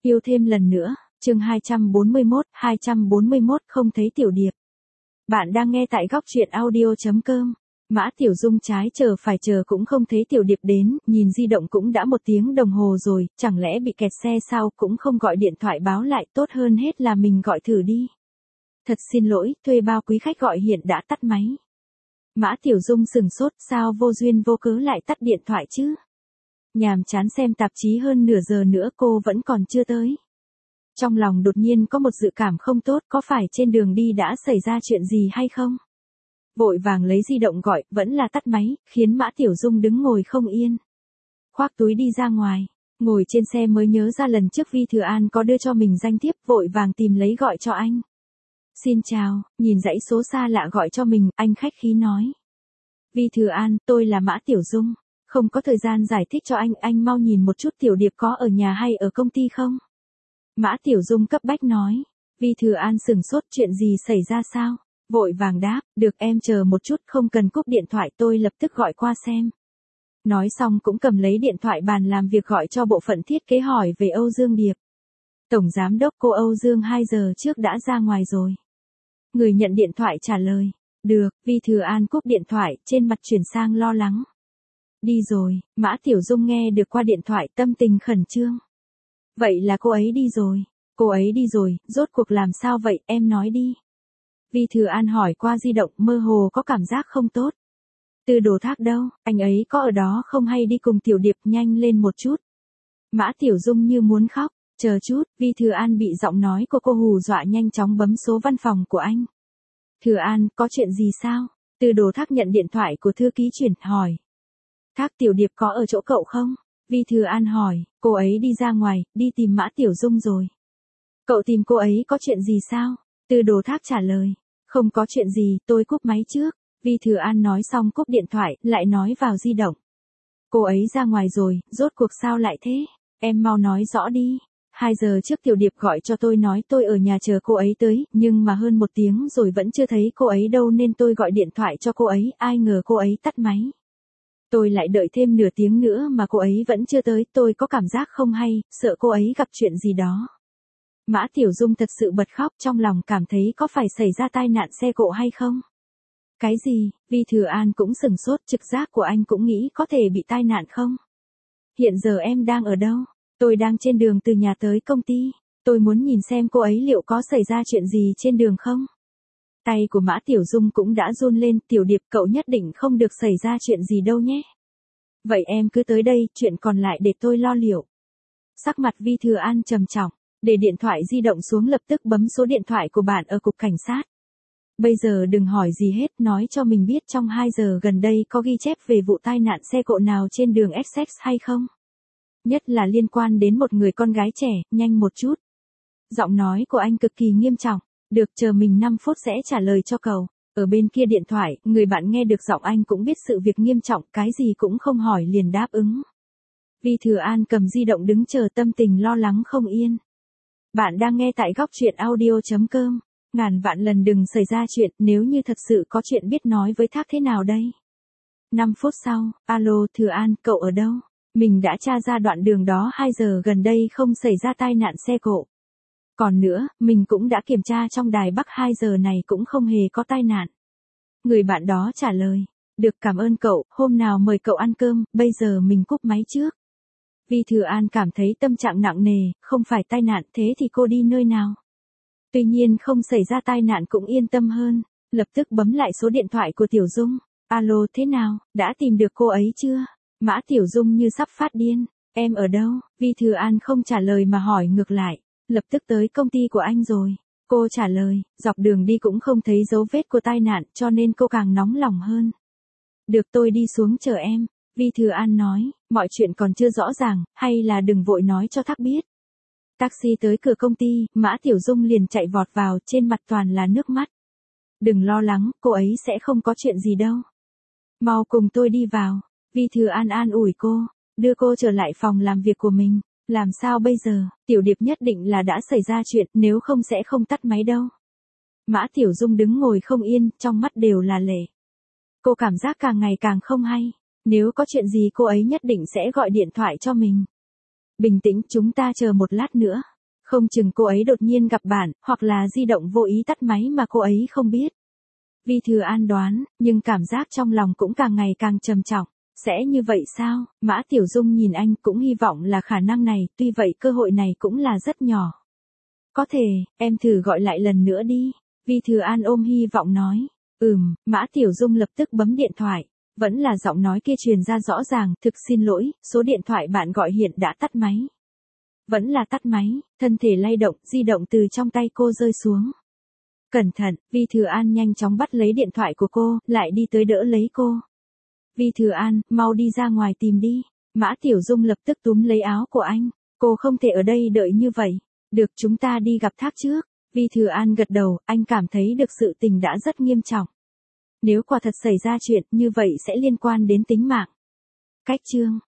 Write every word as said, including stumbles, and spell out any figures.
Yêu thêm lần nữa, chương hai trăm bốn mươi mốt, hai trăm bốn mươi mốt không thấy Tiểu Điệp. Bạn đang nghe tại góc truyện audio chấm com. Mã Tiểu Dung trái chờ phải chờ cũng không thấy Tiểu Điệp đến, nhìn di động cũng đã một tiếng đồng hồ rồi, chẳng lẽ bị kẹt xe sao, cũng không gọi điện thoại báo lại, tốt hơn hết là mình gọi thử đi. Thật xin lỗi, thuê bao quý khách gọi hiện đã tắt máy. Mã Tiểu Dung sừng sốt, sao vô duyên vô cớ lại tắt điện thoại chứ? Nhàm chán xem tạp chí hơn nửa giờ nữa cô vẫn còn chưa tới. Trong lòng đột nhiên có một dự cảm không tốt, có phải trên đường đi đã xảy ra chuyện gì hay không? Vội vàng lấy di động gọi, vẫn là tắt máy, khiến Mã Tiểu Dung đứng ngồi không yên. Khoác túi đi ra ngoài, ngồi trên xe mới nhớ ra lần trước Vi Thừa An có đưa cho mình danh thiếp, vội vàng tìm lấy gọi cho anh. Xin chào, nhìn dãy số xa lạ gọi cho mình, anh khách khí nói. Vi Thừa An, tôi là Mã Tiểu Dung, không có thời gian giải thích cho anh, anh mau nhìn một chút Tiểu Điệp có ở nhà hay ở công ty không? Mã Tiểu Dung cấp bách nói. Vi Thừa An sừng sốt, chuyện gì xảy ra sao? Vội vàng đáp, được em chờ một chút, không cần cúp điện thoại, tôi lập tức gọi qua xem. Nói xong cũng cầm lấy điện thoại bàn làm việc gọi cho bộ phận thiết kế hỏi về Âu Dương Điệp. Tổng giám đốc cô Âu Dương hai giờ trước đã ra ngoài rồi. Người nhận điện thoại trả lời. Được, Vi Thừa An cúp điện thoại, trên mặt chuyển sang lo lắng. Đi rồi, Mã Tiểu Dung nghe được qua điện thoại, tâm tình khẩn trương. Vậy là cô ấy đi rồi. Cô ấy đi rồi, rốt cuộc làm sao vậy, em nói đi. Vi Thừa An hỏi qua di động, mơ hồ có cảm giác không tốt. Từ Đồ Thác đâu, anh ấy có ở đó không hay đi cùng Tiểu Điệp, nhanh lên một chút. Mã Tiểu Dung như muốn khóc, chờ chút, Vi Thừa An bị giọng nói của cô hù dọa, nhanh chóng bấm số văn phòng của anh. Thừa An, có chuyện gì sao? Từ Đồ Thác nhận điện thoại của thư ký chuyển, hỏi. Thác, Tiểu Điệp có ở chỗ cậu không? Vi Thừa An hỏi, cô ấy đi ra ngoài, đi tìm Mã Tiểu Dung rồi. Cậu tìm cô ấy có chuyện gì sao? Từ Đồ Thác trả lời, không có chuyện gì, tôi cúp máy trước. Vi Thừa An nói xong cúp điện thoại, lại nói vào di động. Cô ấy ra ngoài rồi, rốt cuộc sao lại thế? Em mau nói rõ đi. Hai giờ trước Tiểu Điệp gọi cho tôi nói tôi ở nhà chờ cô ấy tới, nhưng mà hơn một tiếng rồi vẫn chưa thấy cô ấy đâu nên tôi gọi điện thoại cho cô ấy, ai ngờ cô ấy tắt máy. Tôi lại đợi thêm nửa tiếng nữa mà cô ấy vẫn chưa tới, tôi có cảm giác không hay, sợ cô ấy gặp chuyện gì đó. Mã Tiểu Dung thật sự bật khóc, trong lòng cảm thấy có phải xảy ra tai nạn xe cộ hay không? Cái gì? Vi Thừa An cũng sừng sốt, trực giác của anh cũng nghĩ có thể bị tai nạn không? Hiện giờ em đang ở đâu? Tôi đang trên đường từ nhà tới công ty, tôi muốn nhìn xem cô ấy liệu có xảy ra chuyện gì trên đường không? Tay của Mã Tiểu Dung cũng đã run lên, Tiểu Điệp cậu nhất định không được xảy ra chuyện gì đâu nhé. Vậy em cứ tới đây, chuyện còn lại để tôi lo liệu. Sắc mặt Vi Thừa An trầm trọng, để điện thoại di động xuống lập tức bấm số điện thoại của bạn ở cục cảnh sát. Bây giờ đừng hỏi gì hết, nói cho mình biết trong hai giờ gần đây có ghi chép về vụ tai nạn xe cộ nào trên đường Essex hay không? Nhất là liên quan đến một người con gái trẻ, nhanh một chút. Giọng nói của anh cực kỳ nghiêm trọng. Được, chờ mình năm phút sẽ trả lời cho cậu. Ở bên kia điện thoại, người bạn nghe được giọng anh cũng biết sự việc nghiêm trọng, cái gì cũng không hỏi liền đáp ứng. Vi Thừa An cầm di động đứng chờ, tâm tình lo lắng không yên. Bạn đang nghe tại góc truyện audio chấm com. Ngàn vạn lần đừng xảy ra chuyện, nếu như thật sự có chuyện biết nói với Thác thế nào đây? năm phút sau, alo Thừa An, cậu ở đâu? Mình đã tra ra đoạn đường đó hai giờ gần đây không xảy ra tai nạn xe cộ. Còn nữa, mình cũng đã kiểm tra trong Đài Bắc hai giờ này cũng không hề có tai nạn. Người bạn đó trả lời, được, cảm ơn cậu, hôm nào mời cậu ăn cơm, bây giờ mình cúp máy trước. Vi Thừa An cảm thấy tâm trạng nặng nề, không phải tai nạn, thế thì cô đi nơi nào? Tuy nhiên không xảy ra tai nạn cũng yên tâm hơn, lập tức bấm lại số điện thoại của Tiểu Dung. Alo, thế nào, đã tìm được cô ấy chưa? Mã Tiểu Dung như sắp phát điên, em ở đâu? Vi Thừa An không trả lời mà hỏi ngược lại, lập tức tới công ty của anh rồi. Cô trả lời, dọc đường đi cũng không thấy dấu vết của tai nạn cho nên cô càng nóng lòng hơn. Được, tôi đi xuống chờ em. Vi Thừa An nói, mọi chuyện còn chưa rõ ràng, hay là đừng vội nói cho Thác biết. Taxi tới cửa công ty, Mã Tiểu Dung liền chạy vọt vào, trên mặt toàn là nước mắt. Đừng lo lắng, cô ấy sẽ không có chuyện gì đâu. Mau cùng tôi đi vào. Vi Thừa An an ủi cô, đưa cô trở lại phòng làm việc của mình. Làm sao bây giờ, Tiểu Điệp nhất định là đã xảy ra chuyện, nếu không sẽ không tắt máy đâu. Mã Tiểu Dung đứng ngồi không yên, trong mắt đều là lệ. Cô cảm giác càng ngày càng không hay, nếu có chuyện gì cô ấy nhất định sẽ gọi điện thoại cho mình. Bình tĩnh, chúng ta chờ một lát nữa. Không chừng cô ấy đột nhiên gặp bạn, hoặc là di động vô ý tắt máy mà cô ấy không biết. Vi Thừa An đoán, nhưng cảm giác trong lòng cũng càng ngày càng trầm trọng. Sẽ như vậy sao? Mã Tiểu Dung nhìn anh cũng hy vọng là khả năng này, tuy vậy cơ hội này cũng là rất nhỏ. Có thể, em thử gọi lại lần nữa đi. Vi Thừa An ôm hy vọng nói. Ừm, Mã Tiểu Dung lập tức bấm điện thoại. Vẫn là giọng nói kia truyền ra rõ ràng, thực xin lỗi, số điện thoại bạn gọi hiện đã tắt máy. Vẫn là tắt máy, thân thể lay động, di động từ trong tay cô rơi xuống. Cẩn thận, Vi Thừa An nhanh chóng bắt lấy điện thoại của cô, lại đi tới đỡ lấy cô. Vi Thừa An, mau đi ra ngoài tìm đi. Mã Tiểu Dung lập tức túm lấy áo của anh. Cô không thể ở đây đợi như vậy. Được, chúng ta đi gặp Thác trước. Vi Thừa An gật đầu, anh cảm thấy được sự tình đã rất nghiêm trọng. Nếu quả thật xảy ra chuyện như vậy sẽ liên quan đến tính mạng. Cách chương